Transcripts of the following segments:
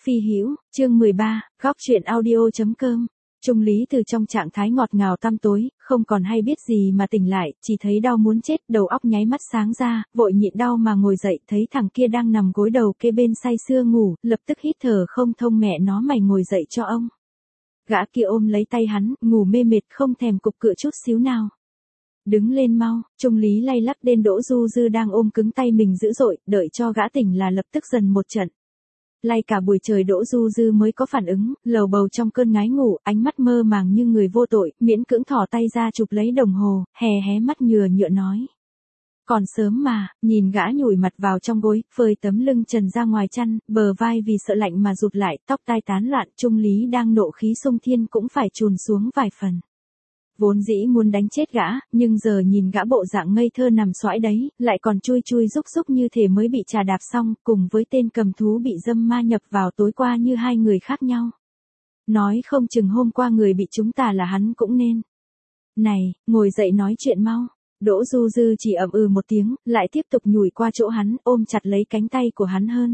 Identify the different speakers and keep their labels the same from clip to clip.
Speaker 1: Phi Hữu, chương 13, góc truyện audio.com. Trung Lý từ trong trạng thái ngọt ngào tăm tối, không còn hay biết gì mà tỉnh lại, chỉ thấy đau muốn chết, đầu óc nháy mắt sáng ra, vội nhịn đau mà ngồi dậy, thấy thằng kia đang nằm gối đầu kê bên say sưa ngủ, lập tức hít thở không thông, mẹ nó mày ngồi dậy cho ông. Gã kia ôm lấy tay hắn, ngủ mê mệt không thèm cục cựa chút xíu nào. Đứng lên mau, Trung Lý lay lắc đến Đỗ Du Dư đang ôm cứng tay mình dữ dội, đợi cho gã tỉnh là lập tức dần một trận. Lay cả buổi trời Đỗ Du Dư mới có phản ứng, lầu bầu trong cơn ngái ngủ, ánh mắt mơ màng như người vô tội, miễn cưỡng thò tay ra chụp lấy đồng hồ, hé mắt nhừa nhựa nói. Còn sớm mà, nhìn gã nhủi mặt vào trong gối, phơi tấm lưng trần ra ngoài chăn, bờ vai vì sợ lạnh mà rụt lại, tóc tai tán loạn, Trung Lý đang nộ khí xung thiên cũng phải chùn xuống vài phần. Vốn dĩ muốn đánh chết gã, nhưng giờ nhìn gã bộ dạng ngây thơ nằm xoãi đấy, lại còn chui rúc rúc như thể mới bị trà đạp xong, cùng với tên cầm thú bị dâm ma nhập vào tối qua như hai người khác nhau. Nói không chừng hôm qua người bị chúng ta là hắn cũng nên. Này, ngồi dậy nói chuyện mau. Đỗ Du Dư chỉ ậm ừ một tiếng, lại tiếp tục nhủi qua chỗ hắn, ôm chặt lấy cánh tay của hắn hơn.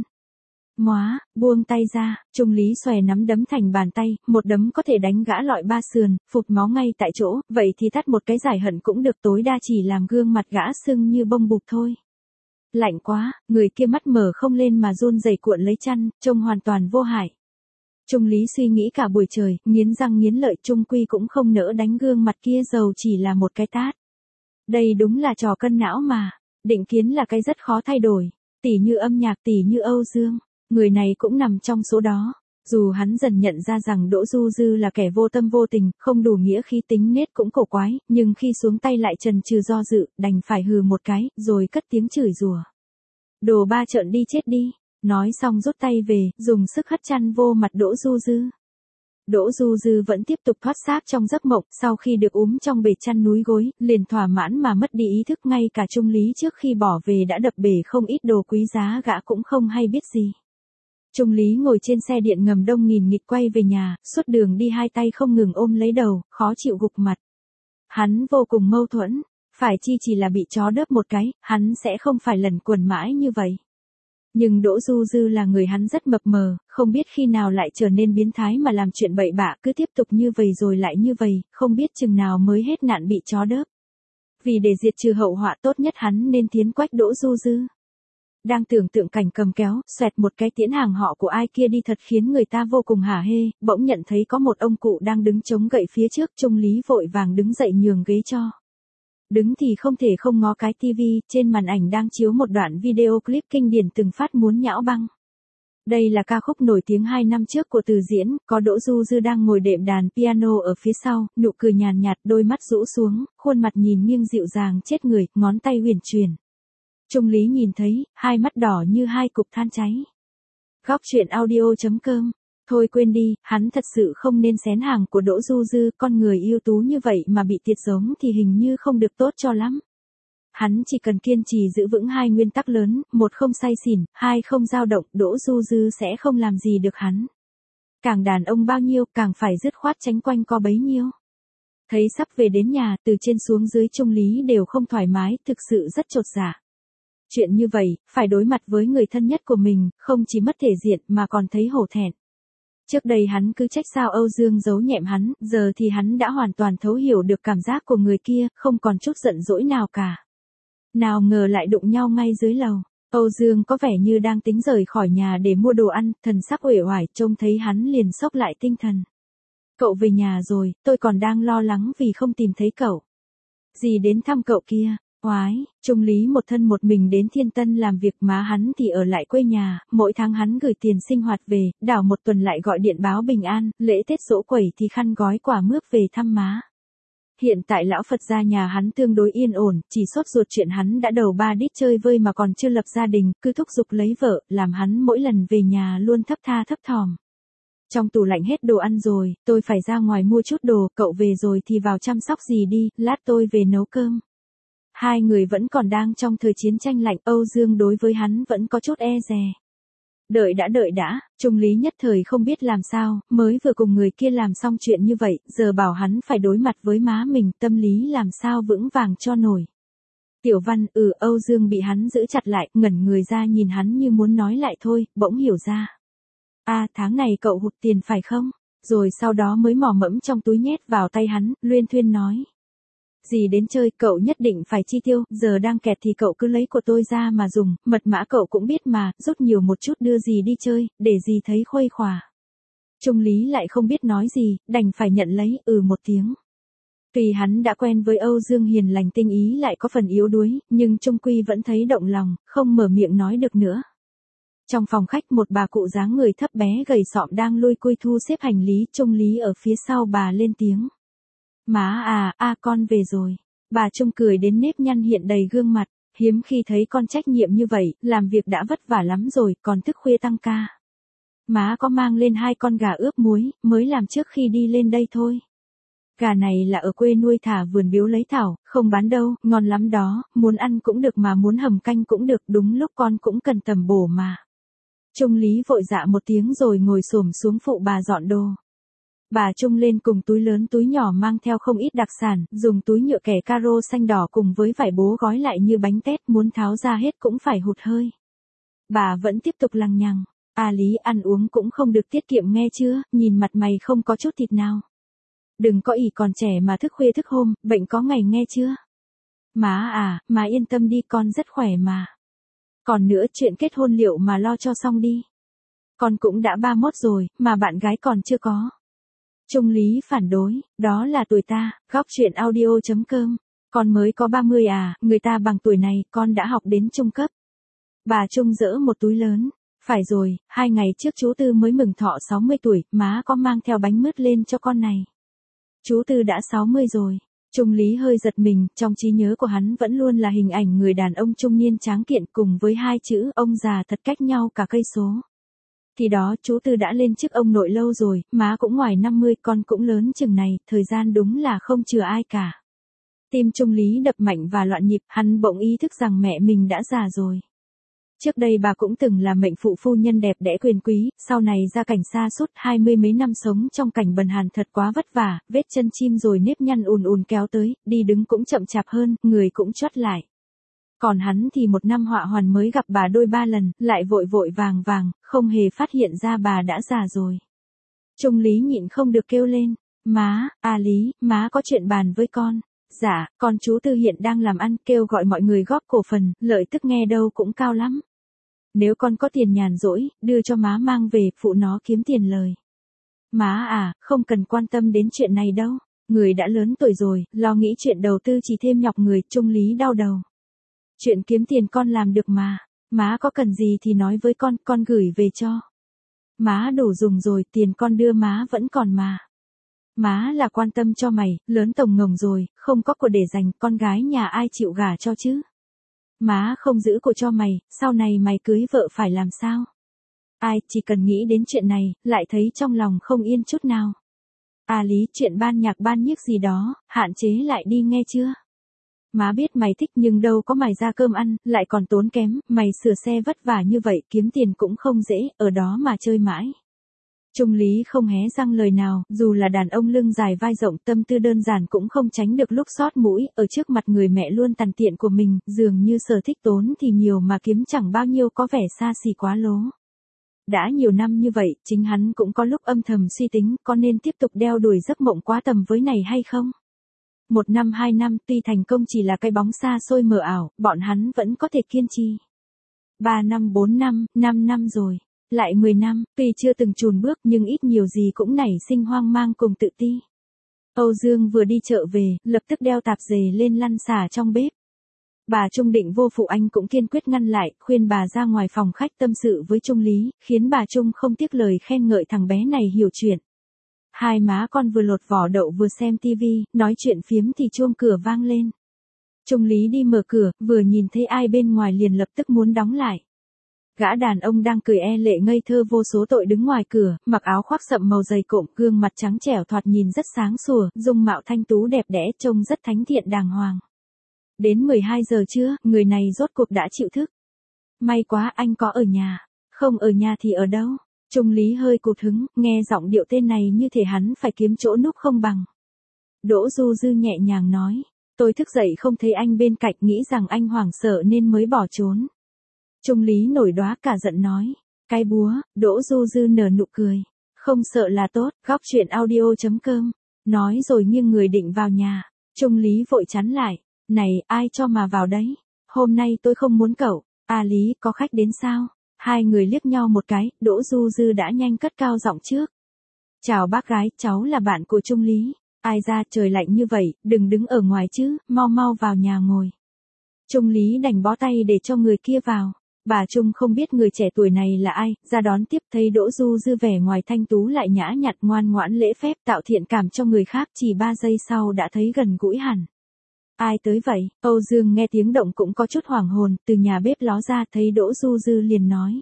Speaker 1: Móa, buông tay ra, Trung Lý xòe nắm đấm thành bàn tay, một đấm có thể đánh gã lọi ba sườn, phụt máu ngay tại chỗ, vậy thì tát một cái giải hận cũng được, tối đa chỉ làm gương mặt gã sưng như bông bục thôi. Lạnh quá, người kia mắt mở không lên mà run rẩy cuộn lấy chăn, trông hoàn toàn vô hại. Trung Lý suy nghĩ cả buổi trời, nghiến răng nghiến lợi, chung quy cũng không nỡ đánh gương mặt kia dầu chỉ là một cái tát. Đây đúng là trò cân não mà, định kiến là cái rất khó thay đổi, tỉ như âm nhạc, tỉ như Âu Dương. Người này cũng nằm trong số đó. Dù hắn dần nhận ra rằng Đỗ Du Dư là kẻ vô tâm vô tình, không đủ nghĩa khí, tính nết cũng cổ quái, nhưng khi xuống tay lại chần chừ do dự, đành phải hừ một cái, rồi cất tiếng chửi rủa. Đồ ba trợn đi chết đi. Nói xong rút tay về, dùng sức hất chăn vô mặt Đỗ Du Dư. Đỗ Du Dư vẫn tiếp tục thoát xác trong giấc mộng, sau khi được úm trong bể chăn núi gối, liền thỏa mãn mà mất đi ý thức, ngay cả Trung Lý trước khi bỏ về đã đập bể không ít đồ quý giá, gã cũng không hay biết gì. Trung Lý ngồi trên xe điện ngầm đông nghìn nghịt quay về nhà, suốt đường đi hai tay không ngừng ôm lấy đầu, khó chịu gục mặt. Hắn vô cùng mâu thuẫn, phải chi chỉ là bị chó đớp một cái, hắn sẽ không phải lẩn quẩn mãi như vậy. Nhưng Đỗ Du Dư là người hắn rất mập mờ, không biết khi nào lại trở nên biến thái mà làm chuyện bậy bạ, cứ tiếp tục như vậy rồi lại như vậy, không biết chừng nào mới hết nạn bị chó đớp. Vì để diệt trừ hậu họa, tốt nhất hắn nên tiến quách Đỗ Du Dư. Đang tưởng tượng cảnh cầm kéo, xoẹt một cái tiễn hàng họ của ai kia đi thật khiến người ta vô cùng hả hê, bỗng nhận thấy có một ông cụ đang đứng chống gậy phía trước, Trung Lý vội vàng đứng dậy nhường ghế cho. Đứng thì không thể không ngó cái tivi, trên màn ảnh đang chiếu một đoạn video clip kinh điển từng phát muốn nhão băng. Đây là ca khúc nổi tiếng 2 năm trước của Từ Diễn, có Đỗ Du Dư đang ngồi đệm đàn piano ở phía sau, nụ cười nhàn nhạt, đôi mắt rũ xuống, khuôn mặt nhìn nghiêng dịu dàng chết người, ngón tay huyền chuyển. Trung Lý nhìn thấy, hai mắt đỏ như hai cục than cháy. Góc truyện audio.com. Thôi quên đi, hắn thật sự không nên xén hàng của Đỗ Du Dư, con người ưu tú như vậy mà bị tiệt giống thì hình như không được tốt cho lắm. Hắn chỉ cần kiên trì giữ vững hai nguyên tắc lớn, một không say xỉn, hai không dao động, Đỗ Du Dư sẽ không làm gì được hắn. Càng đàn ông bao nhiêu, càng phải dứt khoát tránh quanh co bấy nhiêu. Thấy sắp về đến nhà, từ trên xuống dưới Trung Lý đều không thoải mái, thực sự rất chột dạ. Chuyện như vậy, phải đối mặt với người thân nhất của mình, không chỉ mất thể diện mà còn thấy hổ thẹn. Trước đây hắn cứ trách sao Âu Dương giấu nhẹm hắn, giờ thì hắn đã hoàn toàn thấu hiểu được cảm giác của người kia, không còn chút giận dỗi nào cả. Nào ngờ lại đụng nhau ngay dưới lầu. Âu Dương có vẻ như đang tính rời khỏi nhà để mua đồ ăn, thần sắc uể oải, trông thấy hắn liền sốc lại tinh thần. Cậu về nhà rồi, tôi còn đang lo lắng vì không tìm thấy cậu. Gì đến thăm cậu kia? Oái, Trung Lý một thân một mình đến Thiên Tân làm việc, má hắn thì ở lại quê nhà, mỗi tháng hắn gửi tiền sinh hoạt về, đảo một tuần lại gọi điện báo bình an, lễ Tết giỗ quẩy thì khăn gói quả mướp về thăm má. Hiện tại lão Phật gia nhà hắn tương đối yên ổn, chỉ sốt ruột chuyện hắn đã đầu ba đít chơi vơi mà còn chưa lập gia đình, cứ thúc giục lấy vợ, làm hắn mỗi lần về nhà luôn thấp tha thấp thỏm. Trong tủ lạnh hết đồ ăn rồi, tôi phải ra ngoài mua chút đồ, cậu về rồi thì vào chăm sóc gì đi, lát tôi về nấu cơm. Hai người vẫn còn đang trong thời chiến tranh lạnh, Âu Dương đối với hắn vẫn có chút e dè. Đợi đã, Trung Lý nhất thời không biết làm sao, mới vừa cùng người kia làm xong chuyện như vậy, giờ bảo hắn phải đối mặt với má mình, tâm lý làm sao vững vàng cho nổi. Tiểu Văn, Âu Dương bị hắn giữ chặt lại, ngẩn người ra nhìn hắn như muốn nói lại thôi, bỗng hiểu ra. Tháng này cậu hụt tiền phải không? Rồi sau đó mới mò mẫm trong túi nhét vào tay hắn, luyên thuyên nói. Gì đến chơi, cậu nhất định phải chi tiêu, giờ đang kẹt thì cậu cứ lấy của tôi ra mà dùng, mật mã cậu cũng biết mà, rút nhiều một chút đưa gì đi chơi, để gì thấy khuây khỏa. Trung Lý lại không biết nói gì, đành phải nhận lấy, một tiếng. Tuy hắn đã quen với Âu Dương hiền lành tinh ý lại có phần yếu đuối, nhưng Trung Quy vẫn thấy động lòng, không mở miệng nói được nữa. Trong phòng khách một bà cụ dáng người thấp bé gầy sọm đang lôi cui thu xếp hành lý, Trung Lý ở phía sau bà lên tiếng. Má con về rồi. Bà Trung cười đến nếp nhăn hiện đầy gương mặt, hiếm khi thấy con trách nhiệm như vậy, làm việc đã vất vả lắm rồi, còn thức khuya tăng ca. Má có mang lên 2 con gà ướp muối, mới làm trước khi đi lên đây thôi. Gà này là ở quê nuôi thả vườn biếu lấy thảo, không bán đâu, ngon lắm đó, muốn ăn cũng được mà muốn hầm canh cũng được, đúng lúc con cũng cần tầm bổ mà. Trung Lý vội dạ một tiếng rồi ngồi xổm xuống phụ bà dọn đồ. Bà Trung lên cùng túi lớn túi nhỏ mang theo không ít đặc sản, dùng túi nhựa kẻ caro xanh đỏ cùng với vải bố gói lại như bánh tét, muốn tháo ra hết cũng phải hụt hơi. Bà vẫn tiếp tục lằng nhằng, Lý ăn uống cũng không được tiết kiệm nghe chưa, nhìn mặt mày không có chút thịt nào. Đừng có ỷ còn trẻ mà thức khuya thức hôm, bệnh có ngày nghe chưa. Má yên tâm đi, con rất khỏe mà. Còn nữa chuyện kết hôn liệu mà lo cho xong đi. Con cũng đã 31 rồi, mà bạn gái còn chưa có. Trung Lý phản đối, đó là tuổi ta, góc chuyện audio.com. Con mới có 30 người ta bằng tuổi này, con đã học đến trung cấp. Bà Trung dỡ một túi lớn. Phải rồi, 2 ngày trước chú Tư mới mừng thọ 60 tuổi, má có mang theo bánh mứt lên cho con này. Chú Tư đã 60 rồi. Trung Lý hơi giật mình, trong trí nhớ của hắn vẫn luôn là hình ảnh người đàn ông trung niên tráng kiện cùng với 2 chữ ông già thật cách nhau cả cây số. Thì đó chú Tư đã lên chức ông nội lâu rồi, má cũng ngoài 50, con cũng lớn chừng này, thời gian đúng là không chừa ai cả. Tim Trung Lý đập mạnh và loạn nhịp, hắn bỗng ý thức rằng mẹ mình đã già rồi. Trước đây bà cũng từng là mệnh phụ phu nhân đẹp đẽ quyền quý, sau này ra cảnh xa sút 20 mấy năm sống trong cảnh bần hàn thật quá vất vả, vết chân chim rồi nếp nhăn ùn kéo tới, đi đứng cũng chậm chạp hơn, người cũng chót lại. Còn hắn thì một năm họa hoàn mới gặp bà đôi 3 lần, lại vội vàng, không hề phát hiện ra bà đã già rồi. Trung Lý nhịn không được kêu lên, má, Lý, má có chuyện bàn với con. Dạ, con chú Tư hiện đang làm ăn, kêu gọi mọi người góp cổ phần, lợi tức nghe đâu cũng cao lắm. Nếu con có tiền nhàn rỗi, đưa cho má mang về, phụ nó kiếm tiền lời. Má không cần quan tâm đến chuyện này đâu. Người đã lớn tuổi rồi, lo nghĩ chuyện đầu tư chỉ thêm nhọc người, Trung Lý đau đầu. Chuyện kiếm tiền con làm được mà. Má có cần gì thì nói với con gửi về cho. Má đủ dùng rồi, tiền con đưa má vẫn còn mà. Má là quan tâm cho mày, lớn tổng ngồng rồi, không có của để dành, con gái nhà ai chịu gả cho chứ. Má không giữ của cho mày, sau này mày cưới vợ phải làm sao? Chỉ cần nghĩ đến chuyện này, lại thấy trong lòng không yên chút nào. Lý, chuyện ban nhạc ban nhiếc gì đó, hạn chế lại đi nghe chưa? Má biết mày thích nhưng đâu có mày ra cơm ăn, lại còn tốn kém, mày sửa xe vất vả như vậy, kiếm tiền cũng không dễ, ở đó mà chơi mãi. Trung Lý không hé răng lời nào, dù là đàn ông lưng dài vai rộng, tâm tư đơn giản cũng không tránh được lúc xót mũi, ở trước mặt người mẹ luôn tằn tiện của mình, dường như sở thích tốn thì nhiều mà kiếm chẳng bao nhiêu, có vẻ xa xỉ quá lố. Đã nhiều năm như vậy, chính hắn cũng có lúc âm thầm suy tính, có nên tiếp tục đeo đuổi giấc mộng quá tầm với này hay không? 1 năm 2 năm, tuy thành công chỉ là cái bóng xa xôi mờ ảo, bọn hắn vẫn có thể kiên trì. 3 năm 4 năm, 5 năm rồi. Lại 10 năm, tuy chưa từng chùn bước nhưng ít nhiều gì cũng nảy sinh hoang mang cùng tự ti. Âu Dương vừa đi chợ về, lập tức đeo tạp dề lên lăn xả trong bếp. Bà Trung định vô phụ anh cũng kiên quyết ngăn lại, khuyên bà ra ngoài phòng khách tâm sự với Trung Lý, khiến bà Trung không tiếc lời khen ngợi thằng bé này hiểu chuyện. Hai má con vừa lột vỏ đậu vừa xem tivi, nói chuyện phiếm thì chuông cửa vang lên. Trung Lý đi mở cửa, vừa nhìn thấy ai bên ngoài liền lập tức muốn đóng lại. Gã đàn ông đang cười lệ ngây thơ vô số tội đứng ngoài cửa, mặc áo khoác sậm màu dày cộm, gương mặt trắng trẻo thoạt nhìn rất sáng sủa, dung mạo thanh tú đẹp đẽ, trông rất thánh thiện đàng hoàng. Đến 12 giờ trưa, người này rốt cuộc đã chịu thức. May quá, anh có ở nhà. Không ở nhà thì ở đâu? Trung Lý hơi cụt hứng, nghe giọng điệu tên này như thể hắn phải kiếm chỗ núp không bằng. Đỗ Du Dư nhẹ nhàng nói, tôi thức dậy không thấy anh bên cạnh, nghĩ rằng anh hoảng sợ nên mới bỏ trốn. Trung Lý nổi đoá cả giận nói, Cái búa, Đỗ Du Dư nở nụ cười. Không sợ là tốt, góc chuyện audio.com. Nói rồi nghiêng người định vào nhà. Trung Lý vội chắn lại. Này, ai cho mà vào đấy? Hôm nay tôi không muốn cậu. À Lý, có khách đến sao? Hai người liếc nhau một cái, Đỗ Du Dư đã nhanh cất cao giọng trước. Chào bác gái, cháu là bạn của Trung Lý. Ai ra trời lạnh như vậy, đừng đứng ở ngoài chứ, mau mau vào nhà ngồi. Trung Lý đành bó tay để cho người kia vào. Bà Trung không biết người trẻ tuổi này là ai, ra đón tiếp thấy Đỗ Du Dư vẻ ngoài thanh tú lại nhã nhặn ngoan ngoãn lễ phép tạo thiện cảm cho người khác, chỉ 3 giây sau đã thấy gần gũi hẳn. Ai tới vậy? Âu Dương nghe tiếng động cũng có chút hoảng hồn, từ nhà bếp ló ra thấy Đỗ Du Dư liền nói.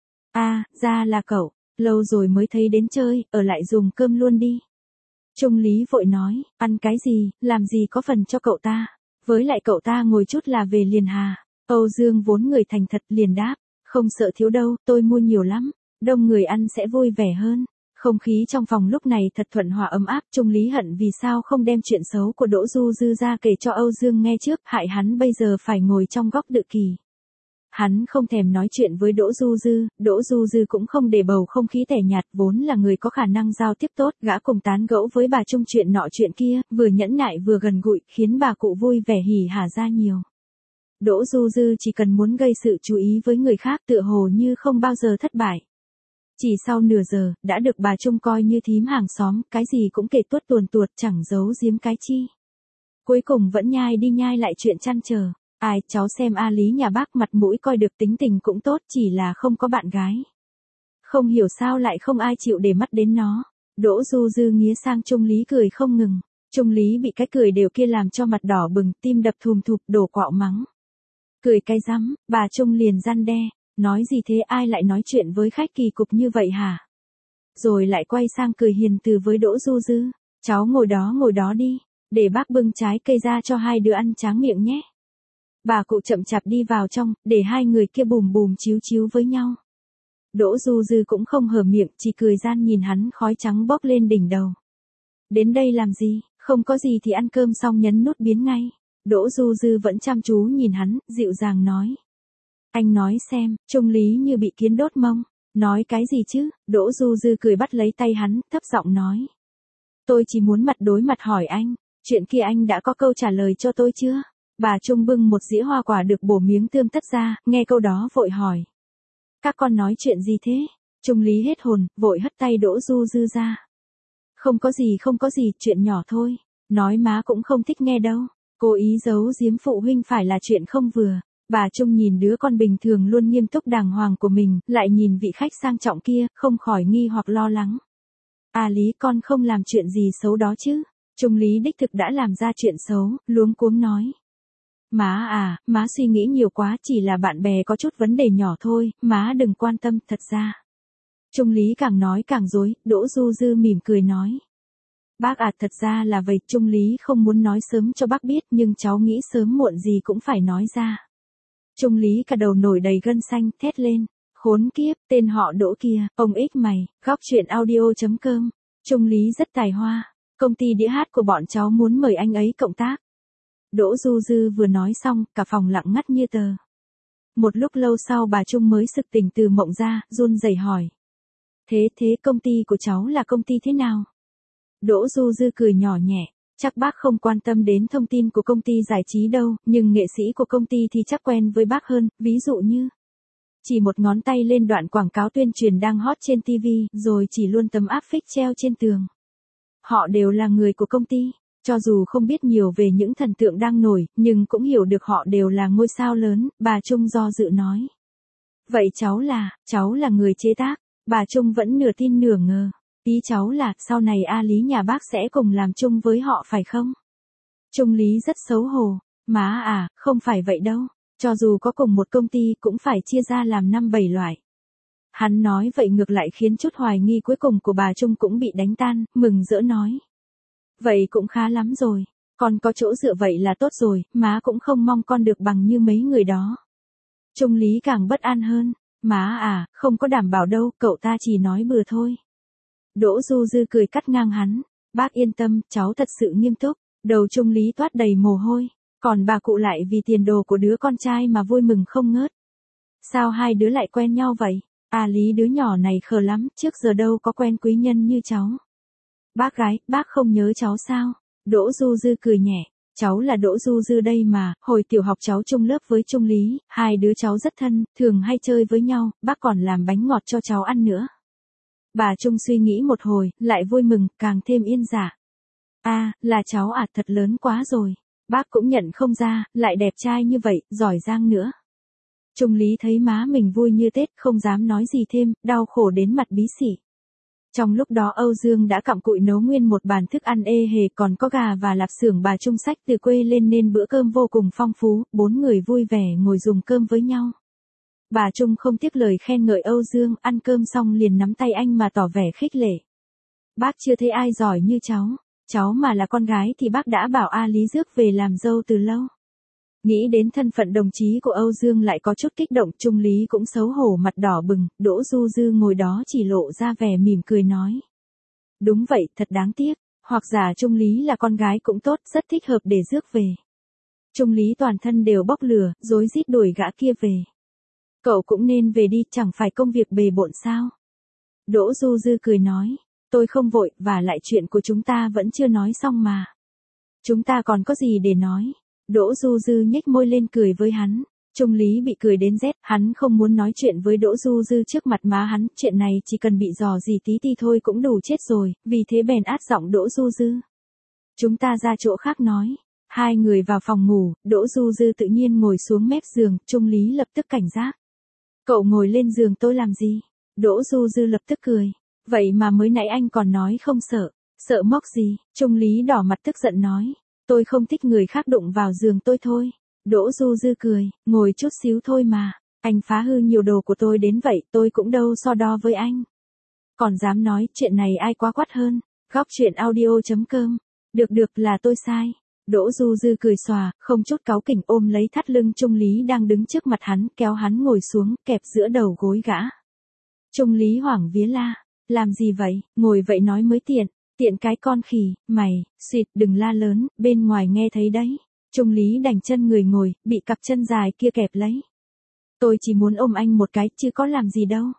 Speaker 1: Ra là cậu, lâu rồi mới thấy đến chơi, ở lại dùng cơm luôn đi. Trung Lý vội nói, ăn cái gì, làm gì có phần cho cậu ta, với lại cậu ta ngồi chút là về liền hà. Âu Dương vốn người thành thật liền đáp, không sợ thiếu đâu, tôi mua nhiều lắm, đông người ăn sẽ vui vẻ hơn. Không khí trong phòng lúc này thật thuận hòa ấm áp, Trung Lý hận vì sao không đem chuyện xấu của Đỗ Du Dư ra kể cho Âu Dương nghe trước, hại hắn bây giờ phải ngồi trong góc tự kỷ. Hắn không thèm nói chuyện với Đỗ Du Dư cũng không để bầu không khí tẻ nhạt, vốn là người có khả năng giao tiếp tốt, gã cùng tán gẫu với bà Trung chuyện nọ chuyện kia, vừa nhẫn nại vừa gần gũi, khiến bà cụ vui vẻ hỉ hả ra nhiều. Đỗ Du Dư chỉ cần muốn gây sự chú ý với người khác tựa hồ như không bao giờ thất bại. Chỉ sau nửa giờ, đã được bà Trung coi như thím hàng xóm, cái gì cũng kể tuốt tuồn tuột chẳng giấu giếm cái chi. Cuối cùng vẫn nhai đi nhai lại chuyện chăn trở. Ai, cháu xem A Lý nhà bác mặt mũi coi được tính tình cũng tốt, chỉ là không có bạn gái. Không hiểu sao lại không ai chịu để mắt đến nó. Đỗ Du Dư nghía sang Trung Lý cười không ngừng. Trung Lý bị cái cười đều kia làm cho mặt đỏ bừng, tim đập thùm thụp, đổ quạo mắng. Cười cái rắm, bà Trung liền răn đe. Nói gì thế, ai lại nói chuyện với khách kỳ cục như vậy hả? Rồi lại quay sang cười hiền từ với Đỗ Du Dư. Cháu ngồi đó đi, để bác bưng trái cây ra cho hai đứa ăn tráng miệng nhé. Bà cụ chậm chạp đi vào trong, để hai người kia bùm bùm chíu chíu với nhau. Đỗ Du Dư cũng không hở miệng, chỉ cười gian nhìn hắn khói trắng bốc lên đỉnh đầu. Đến đây làm gì, không có gì thì ăn cơm xong nhấn nút biến ngay. Đỗ Du Dư vẫn chăm chú nhìn hắn, dịu dàng nói. Anh nói xem, Trung Lý như bị kiến đốt mông. Nói cái gì chứ? Đỗ Du Dư cười bắt lấy tay hắn, thấp giọng nói. Tôi chỉ muốn mặt đối mặt hỏi anh, chuyện kia anh đã có câu trả lời cho tôi chưa? Bà Trung bưng một dĩa hoa quả được bổ miếng tươm tất ra, nghe câu đó vội hỏi. Các con nói chuyện gì thế? Trung Lý hết hồn, vội hất tay Đỗ Du Dư ra. Không có gì, chuyện nhỏ thôi. Nói má cũng không thích nghe đâu. Cố ý giấu giếm phụ huynh phải là chuyện không vừa. Bà Trung nhìn đứa con bình thường luôn nghiêm túc đàng hoàng của mình, lại nhìn vị khách sang trọng kia, không khỏi nghi hoặc lo lắng. Lý, con không làm chuyện gì xấu đó chứ? Trung Lý đích thực đã làm ra chuyện xấu, luống cuống nói. Má suy nghĩ nhiều quá, chỉ là bạn bè có chút vấn đề nhỏ thôi, má đừng quan tâm, thật ra. Trung Lý càng nói càng dối, Đỗ Du Dư mỉm cười nói. Bác thật ra là vậy, Trung Lý không muốn nói sớm cho bác biết, nhưng cháu nghĩ sớm muộn gì cũng phải nói ra. Trung Lý cả đầu nổi đầy gân xanh, thét lên. Khốn kiếp, tên họ Đỗ kia, ông ích mày, góc chuyện audio.com. Trung Lý rất tài hoa, công ty đĩa hát của bọn cháu muốn mời anh ấy cộng tác. Đỗ Du Dư vừa nói xong, cả phòng lặng ngắt như tờ. Một lúc lâu sau bà Trung mới sực tỉnh từ mộng ra, run rẩy hỏi. Thế công ty của cháu là công ty thế nào? Đỗ Du Dư cười nhỏ nhẹ. Chắc bác không quan tâm đến thông tin của công ty giải trí đâu, nhưng nghệ sĩ của công ty thì chắc quen với bác hơn, ví dụ như. Chỉ một ngón tay lên đoạn quảng cáo tuyên truyền đang hot trên TV, rồi chỉ luôn tấm áp phích treo trên tường. Họ đều là người của công ty. Cho dù không biết nhiều về những thần tượng đang nổi, nhưng cũng hiểu được họ đều là ngôi sao lớn, bà Trung do dự nói. Vậy cháu là người chế tác, bà Trung vẫn nửa tin nửa ngờ. Ý cháu là, sau này A Lý nhà bác sẽ cùng làm chung với họ phải không? Trung Lý rất xấu hổ. Má không phải vậy đâu. Cho dù có cùng một công ty cũng phải chia ra làm 5-7 loại. Hắn nói vậy ngược lại khiến chút hoài nghi cuối cùng của bà Trung cũng bị đánh tan, mừng rỡ nói. Vậy cũng khá lắm rồi. Con có chỗ dựa vậy là tốt rồi, má cũng không mong con được bằng như mấy người đó. Trung Lý càng bất an hơn. Má không có đảm bảo đâu, cậu ta chỉ nói bừa thôi. Đỗ Du Dư cười cắt ngang hắn. Bác yên tâm, cháu thật sự nghiêm túc. Đầu Trung Lý toát đầy mồ hôi. Còn bà cụ lại vì tiền đồ của đứa con trai mà vui mừng không ngớt. Sao hai đứa lại quen nhau vậy? Lý đứa nhỏ này khờ lắm, trước giờ đâu có quen quý nhân như cháu. Bác gái, bác không nhớ cháu sao? Đỗ Du Dư cười nhẹ. Cháu là Đỗ Du Dư đây mà, hồi tiểu học cháu chung lớp với Trung Lý, hai đứa cháu rất thân, thường hay chơi với nhau, bác còn làm bánh ngọt cho cháu ăn nữa. Bà Trung suy nghĩ một hồi, lại vui mừng, càng thêm yên dạ. Là cháu à, thật lớn quá rồi. Bác cũng nhận không ra, lại đẹp trai như vậy, giỏi giang nữa. Trung Lý thấy má mình vui như Tết, không dám nói gì thêm, đau khổ đến mặt bí xỉ. Trong lúc đó Âu Dương đã cặm cụi nấu nguyên một bàn thức ăn ê hề, còn có gà và lạp xưởng bà Trung xách từ quê lên nên bữa cơm vô cùng phong phú, 4 người vui vẻ ngồi dùng cơm với nhau. Bà Trung không tiếc lời khen ngợi Âu Dương, ăn cơm xong liền nắm tay anh mà tỏ vẻ khích lệ. Bác chưa thấy ai giỏi như cháu mà là con gái thì bác đã bảo Lý rước về làm dâu từ lâu. Nghĩ đến thân phận đồng chí của Âu Dương lại có chút kích động, Trung Lý cũng xấu hổ mặt đỏ bừng, Đỗ Du Dư ngồi đó chỉ lộ ra vẻ mỉm cười nói. Đúng vậy, thật đáng tiếc, hoặc giả Trung Lý là con gái cũng tốt, rất thích hợp để rước về. Trung Lý toàn thân đều bốc lửa, rối rít đuổi gã kia về. Cậu cũng nên về đi, chẳng phải công việc bề bộn sao? Đỗ Du Dư cười nói, tôi không vội, và lại chuyện của chúng ta vẫn chưa nói xong mà. Chúng ta còn có gì để nói? Đỗ Du Dư nhếch môi lên cười với hắn. Trung Lý bị cười đến rét, hắn không muốn nói chuyện với Đỗ Du Dư trước mặt má hắn, chuyện này chỉ cần bị dò gì tí ti thôi cũng đủ chết rồi, vì thế bèn át giọng Đỗ Du Dư. Chúng ta ra chỗ khác nói. Hai người vào phòng ngủ, Đỗ Du Dư tự nhiên ngồi xuống mép giường, Trung Lý lập tức cảnh giác. Cậu ngồi lên giường tôi làm gì? Đỗ Du Dư lập tức cười. Vậy mà mới nãy anh còn nói không sợ. Sợ móc gì? Trung Lý đỏ mặt tức giận nói. Tôi không thích người khác đụng vào giường tôi thôi. Đỗ Du Dư cười, ngồi chút xíu thôi mà. Anh phá hư nhiều đồ của tôi đến vậy, tôi cũng đâu so đo với anh. Còn dám nói, chuyện này ai quá quát hơn. Góc chuyện audio.com. Được là tôi sai. Đỗ Du Dư cười xòa, không chút cáu kỉnh ôm lấy thắt lưng Trung Lý đang đứng trước mặt hắn, kéo hắn ngồi xuống, kẹp giữa đầu gối gã. Trung Lý hoảng vía la. Làm gì vậy, ngồi vậy nói mới tiện. Tiện cái con khỉ, mày, xịt đừng la lớn, bên ngoài nghe thấy đấy. Trung Lý đành chân người ngồi, bị cặp chân dài kia kẹp lấy. Tôi chỉ muốn ôm anh một cái, chứ có làm gì đâu.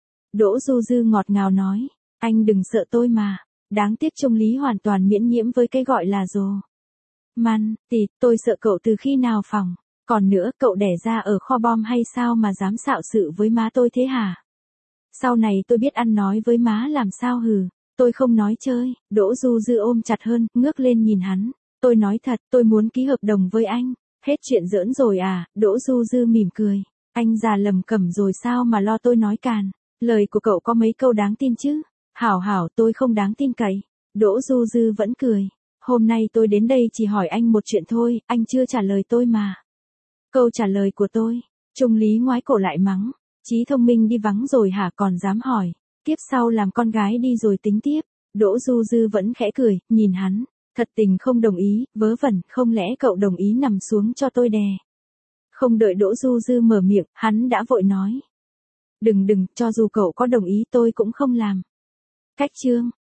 Speaker 1: Đỗ Du Dư ngọt ngào nói, anh đừng sợ tôi mà. Đáng tiếc Trung Lý hoàn toàn miễn nhiễm với cái gọi là rồ. Tịt, tôi sợ cậu từ khi nào phòng. Còn nữa, cậu đẻ ra ở kho bom hay sao mà dám xạo sự với má tôi thế hả? Sau này tôi biết ăn nói với má làm sao hừ. Tôi không nói chơi. Đỗ Du Dư ôm chặt hơn, ngước lên nhìn hắn. Tôi nói thật, tôi muốn ký hợp đồng với anh. Hết chuyện giỡn rồi à? Đỗ Du Dư mỉm cười. Anh già lầm cẩm rồi sao mà lo tôi nói càn. Lời của cậu có mấy câu đáng tin chứ? Hảo, tôi không đáng tin cậy. Đỗ Du Dư vẫn cười. Hôm nay tôi đến đây chỉ hỏi anh một chuyện thôi, anh chưa trả lời tôi mà. Câu trả lời của tôi. Trung Lý ngoái cổ lại mắng. Trí thông minh đi vắng rồi hả, còn dám hỏi. Tiếp sau làm con gái đi rồi tính tiếp. Đỗ Du Dư vẫn khẽ cười, nhìn hắn. Thật tình không đồng ý, vớ vẩn, không lẽ cậu đồng ý nằm xuống cho tôi đè. Không đợi Đỗ Du Dư mở miệng, hắn đã vội nói. Đừng, cho dù cậu có đồng ý tôi cũng không làm. Cách chương.